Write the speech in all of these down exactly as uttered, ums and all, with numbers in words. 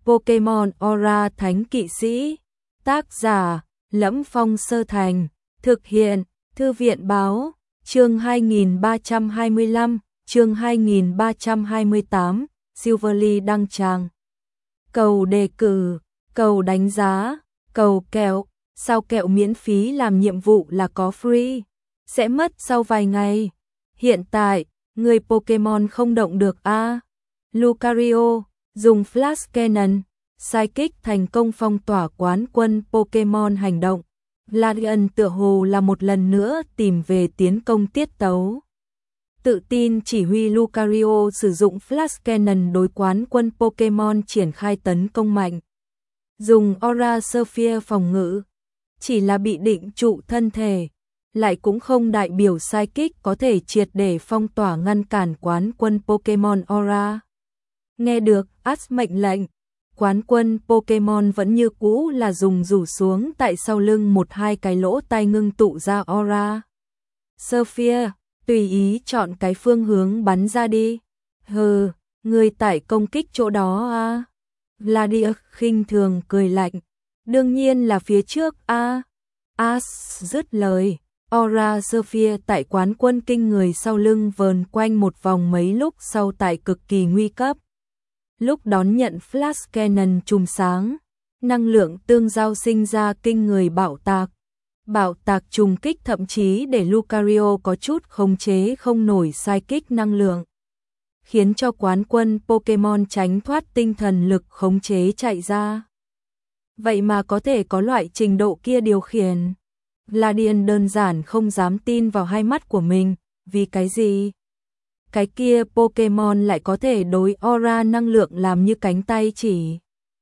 Pokemon Aura Thánh Kỵ Sĩ. Tác giả: Lẫm Phong Sơ Thành. Thực hiện: Thư viện báo. Chương hai nghìn ba trăm hai mươi lăm, chương hai nghìn ba trăm hai mươi tám, Silverly đăng tràng. Cầu đề cử, cầu đánh giá, cầu kẹo, sao kẹo miễn phí làm nhiệm vụ là có free, sẽ mất sau vài ngày. Hiện tại, người Pokemon không động được a. À? Lucario, dùng Flash Cannon, Psychic thành công phong tỏa quán quân Pokemon hành động. Larian tựa hồ là một lần nữa tìm về tiến công tiết tấu. Tự tin chỉ huy Lucario sử dụng Flash Cannon đối quán quân Pokemon triển khai tấn công mạnh. Dùng Aura Sphere phòng ngự, chỉ là bị định trụ thân thể, lại cũng không đại biểu Psychic có thể triệt để phong tỏa ngăn cản quán quân Pokemon Aura. Nghe được Ash mệnh lệnh, quán quân Pokemon vẫn như cũ là dùng rủ xuống tại sau lưng một hai cái lỗ tai ngưng tụ ra Aura Sphere, tùy ý chọn cái phương hướng bắn ra đi. Hừ, người tải công kích chỗ đó à? Vladius khinh thường cười lạnh. Đương nhiên là phía trước a. À? Ash dứt lời, Aura Sphere tại quán quân kinh người sau lưng vờn quanh một vòng mấy lúc sau tại cực kỳ nguy cấp. Lúc đón nhận Flash Cannon chùm sáng, năng lượng tương giao sinh ra kinh người bạo tạc. Bạo tạc trùng kích thậm chí để Lucario có chút khống chế không nổi Psychic năng lượng, khiến cho quán quân Pokemon tránh thoát tinh thần lực khống chế chạy ra. Vậy mà có thể có loại trình độ kia điều khiển. Vladian đơn giản không dám tin vào hai mắt của mình, vì cái gì? Cái kia Pokemon lại có thể đối Aura năng lượng làm như cánh tay chỉ.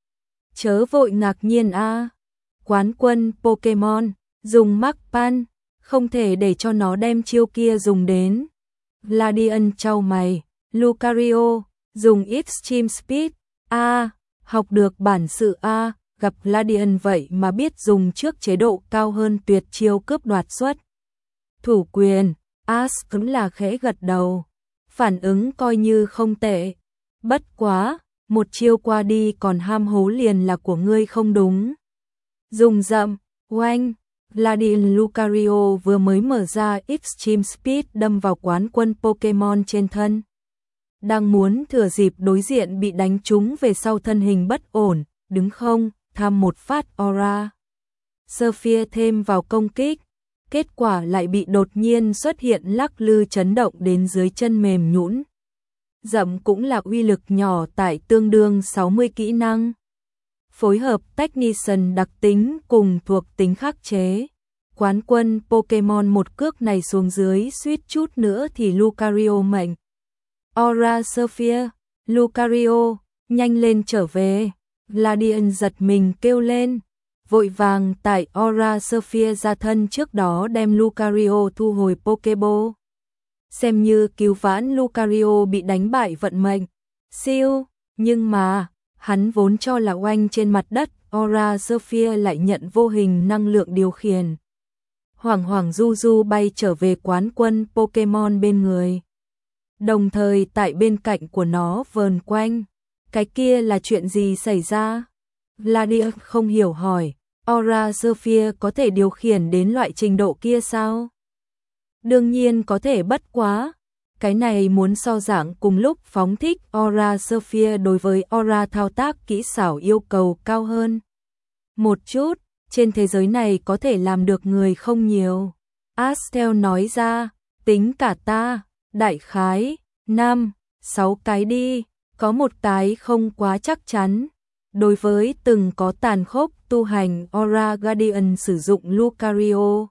Chớ vội ngạc nhiên a. À. Quán quân Pokemon dùng Mark Pan, không thể để cho nó đem chiêu kia dùng đến. Vladian chau mày, Lucario dùng Extreme Speed a, à, học được bản sự a, à, gặp Vladian vậy mà biết dùng trước chế độ cao hơn tuyệt chiêu cướp đoạt suất. Thủ quyền, Ash cũng là khẽ gật đầu. Phản ứng coi như không tệ. Bất quá, một chiêu qua đi còn ham hố liền là của ngươi không đúng. Dùng dậm, oanh, Vladian Lucario vừa mới mở ra Extreme Speed đâm vào quán quân Pokemon trên thân. Đang muốn thừa dịp đối diện bị đánh trúng về sau thân hình bất ổn, đứng không, tham một phát Aura Sphere thêm vào công kích. Kết quả lại bị đột nhiên xuất hiện lắc lư chấn động đến dưới chân mềm nhũn. Dậm cũng là uy lực nhỏ tại tương đương sáu mươi kỹ năng. Phối hợp Technician đặc tính cùng thuộc tính khắc chế. Quán quân Pokemon một cước này xuống dưới suýt chút nữa thì Lucario mệnh. Aura Sphere, Lucario, nhanh lên trở về. Vladian giật mình kêu lên. Vội vàng tại Aura Sphere ra thân trước đó đem Lucario thu hồi Pokeball. Xem như cứu vãn Lucario bị đánh bại vận mệnh. Siêu, nhưng mà, hắn vốn cho là oanh trên mặt đất, Aura Sphere lại nhận vô hình năng lượng điều khiển. Hoảng hoảng du du bay trở về quán quân Pokemon bên người. Đồng thời tại bên cạnh của nó vờn quanh. Cái kia là chuyện gì xảy ra? Vladius không hiểu hỏi. Aura Sphere có thể điều khiển đến loại trình độ kia sao? Đương nhiên có thể, bất quá. Cái này muốn so dạng cùng lúc phóng thích Aura Sphere đối với Aura thao tác kỹ xảo yêu cầu cao hơn. Một chút, trên thế giới này có thể làm được người không nhiều. Astel nói ra, tính cả ta, đại khái, năm, sáu cái đi, có một cái không quá chắc chắn. Đối với từng có tàn khốc tu hành Aura Guardian sử dụng Lucario.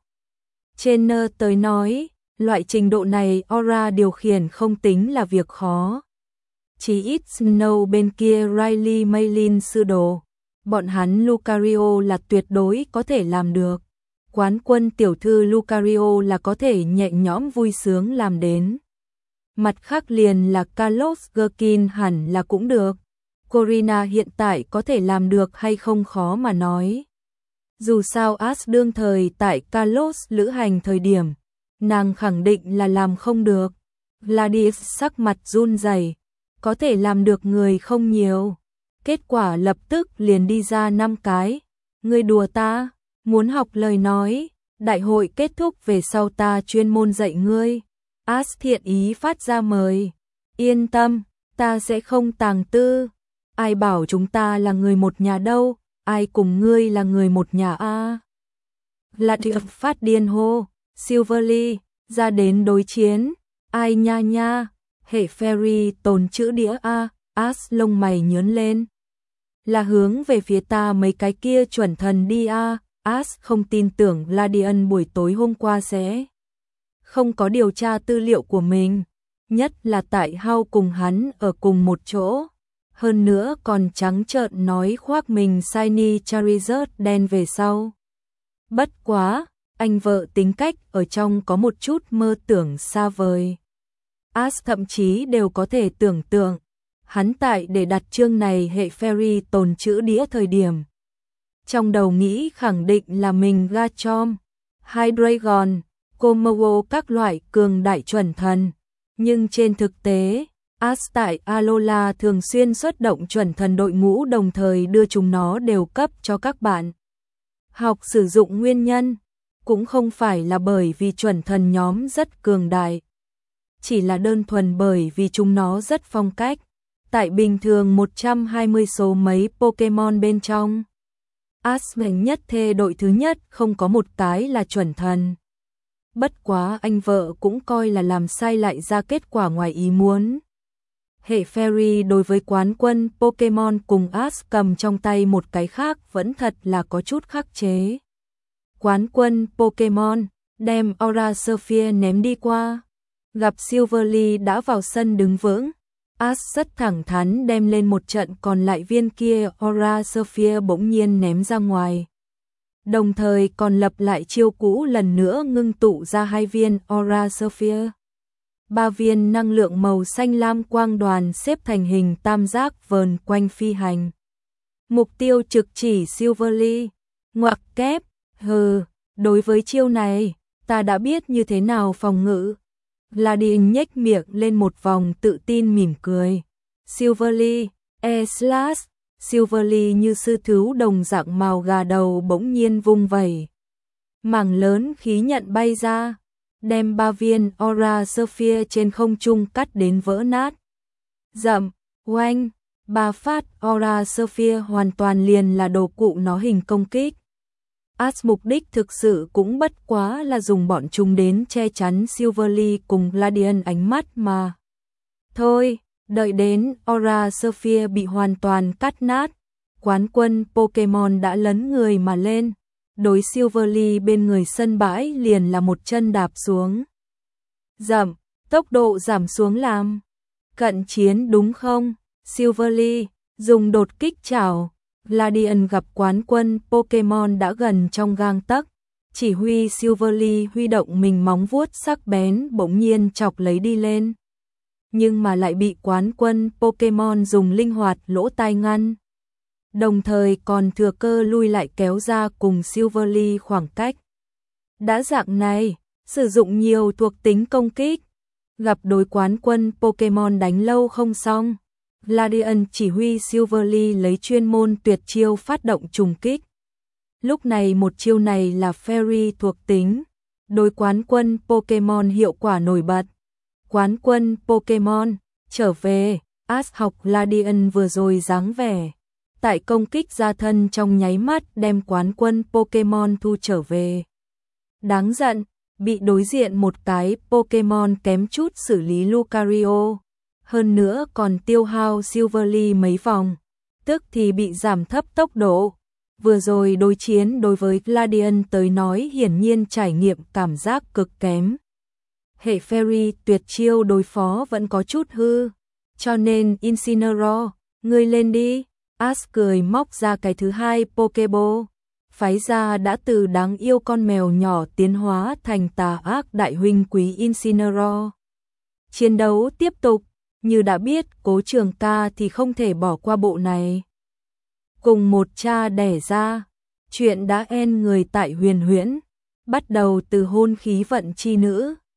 Trainer tới nói, loại trình độ này Aura điều khiển không tính là việc khó. Chỉ ít Snow bên kia Riley Maylin sư đồ, bọn hắn Lucario là tuyệt đối có thể làm được. Quán quân tiểu thư Lucario là có thể nhẹ nhõm vui sướng làm đến. Mặt khác liền là Carlos Gherkin hẳn là cũng được. Corina hiện tại có thể làm được hay không khó mà nói. Dù sao Ash đương thời tại Carlos lữ hành thời điểm, nàng khẳng định là làm không được. Vladius sắc mặt run rẩy, có thể làm được người không nhiều. kết quả lập tức liền đi ra năm cái. Ngươi đùa ta, muốn học lời nói, đại hội kết thúc về sau ta chuyên môn dạy ngươi. As thiện ý phát ra mời. Yên tâm, ta sẽ không tàng tư. Ai bảo chúng ta là người một nhà đâu, ai cùng ngươi là người một nhà a? À? Latiff phát điên hô, Silverly, ra đến đối chiến. Ai nha nha, hệ Ferry tồn chữ đĩa a, à? As lông mày nhớn lên. Là hướng về phía ta mấy cái kia chuẩn thần đi a. À? As không tin tưởng Ladian buổi tối hôm qua sẽ không có điều tra tư liệu của mình, nhất là tại Hao cùng hắn ở cùng một chỗ. Hơn nữa còn trắng trợn nói khoác mình Shiny Charizard đen về sau. Bất quá, anh vợ tính cách ở trong có một chút mơ tưởng xa vời. As thậm chí đều có thể tưởng tượng, hắn tại để đặt chương này hệ Fairy tồn chữ đĩa thời điểm. Trong đầu nghĩ khẳng định là mình Garchomp, Hydreigon, Komodo các loại cường đại chuẩn thần. Nhưng trên thực tế, As tại Alola thường xuyên xuất động chuẩn thần đội ngũ đồng thời đưa chúng nó đều cấp cho các bạn. Học sử dụng nguyên nhân, cũng không phải là bởi vì chuẩn thần nhóm rất cường đại. Chỉ là đơn thuần bởi vì chúng nó rất phong cách. Tại bình thường một trăm hai mươi số mấy Pokemon bên trong, As mạnh nhất thê đội thứ nhất không có một cái là chuẩn thần. Bất quá anh vợ cũng coi là làm sai lại ra kết quả ngoài ý muốn. Hệ Fairy đối với quán quân Pokemon cùng As cầm trong tay một cái khác vẫn thật là có chút khắc chế. Quán quân Pokemon đem Aura Sphere ném đi qua. Gặp Silverly đã vào sân đứng vững. As rất thẳng thắn đem lên một trận, còn lại viên kia Aura Sphere bỗng nhiên ném ra ngoài. Đồng thời còn lập lại chiêu cũ lần nữa ngưng tụ ra hai viên Aura Sphere. Ba viên năng lượng màu xanh lam quang đoàn xếp thành hình tam giác vờn quanh phi hành. Mục tiêu trực chỉ Silverly. Ngoặc kép, hừ, đối với chiêu này, ta đã biết như thế nào phòng ngự. Gladian nhếch miệng lên một vòng tự tin mỉm cười. Silverly, E-Slash, Silverly như sư thú đồng dạng màu gà đầu bỗng nhiên vung vẩy. Mảng lớn khí nhận bay ra, đem ba viên Aura Sphere trên không trung cắt đến vỡ nát. Dậm, oanh, ba phát Aura Sphere hoàn toàn liền là đồ cụ nó hình công kích. As mục đích thực sự cũng bất quá là dùng bọn chúng đến che chắn Silverly cùng Gladian ánh mắt mà. Thôi, đợi đến Aura Sphere bị hoàn toàn cắt nát, quán quân Pokemon đã lấn người mà lên. Đối Silverly bên người sân bãi liền là một chân đạp xuống. Dậm, tốc độ giảm xuống làm. Cận chiến đúng không? Silverly, dùng đột kích chảo. Gladian gặp quán quân Pokemon đã gần trong gang tấc. Chỉ huy Silverly huy động mình móng vuốt sắc bén bỗng nhiên chọc lấy đi lên. Nhưng mà lại bị quán quân Pokemon dùng linh hoạt lỗ tai ngăn. Đồng thời còn thừa cơ lui lại kéo ra cùng Silverly khoảng cách. Đã dạng này, sử dụng nhiều thuộc tính công kích. Gặp đối quán quân Pokemon đánh lâu không xong. Gladian chỉ huy Silverly lấy chuyên môn tuyệt chiêu phát động trùng kích. Lúc này một chiêu này là Fairy thuộc tính. Đối quán quân Pokemon hiệu quả nổi bật. Quán quân Pokemon, trở về, As học Gladian vừa rồi dáng vẻ. Tại công kích ra thân trong nháy mắt đem quán quân Pokemon thu trở về. Đáng giận, bị đối diện một cái Pokemon kém chút xử lý Lucario. Hơn nữa còn tiêu hao Silverly mấy vòng, tức thì bị giảm thấp tốc độ. Vừa rồi đối chiến đối với Gladian tới nói hiển nhiên trải nghiệm cảm giác cực kém. Hệ Fairy tuyệt chiêu đối phó vẫn có chút hư, cho nên Incineroar, ngươi lên đi. As cười móc ra cái thứ hai Pokeball, phái ra đã từ đáng yêu con mèo nhỏ tiến hóa thành tà ác đại huynh quý Incineroar. Chiến đấu tiếp tục, như đã biết Cố Trường Ca thì không thể bỏ qua bộ này. Cùng một cha đẻ ra, chuyện đã en người tại Huyền Huyễn, bắt đầu từ hôn khí vận chi nữ.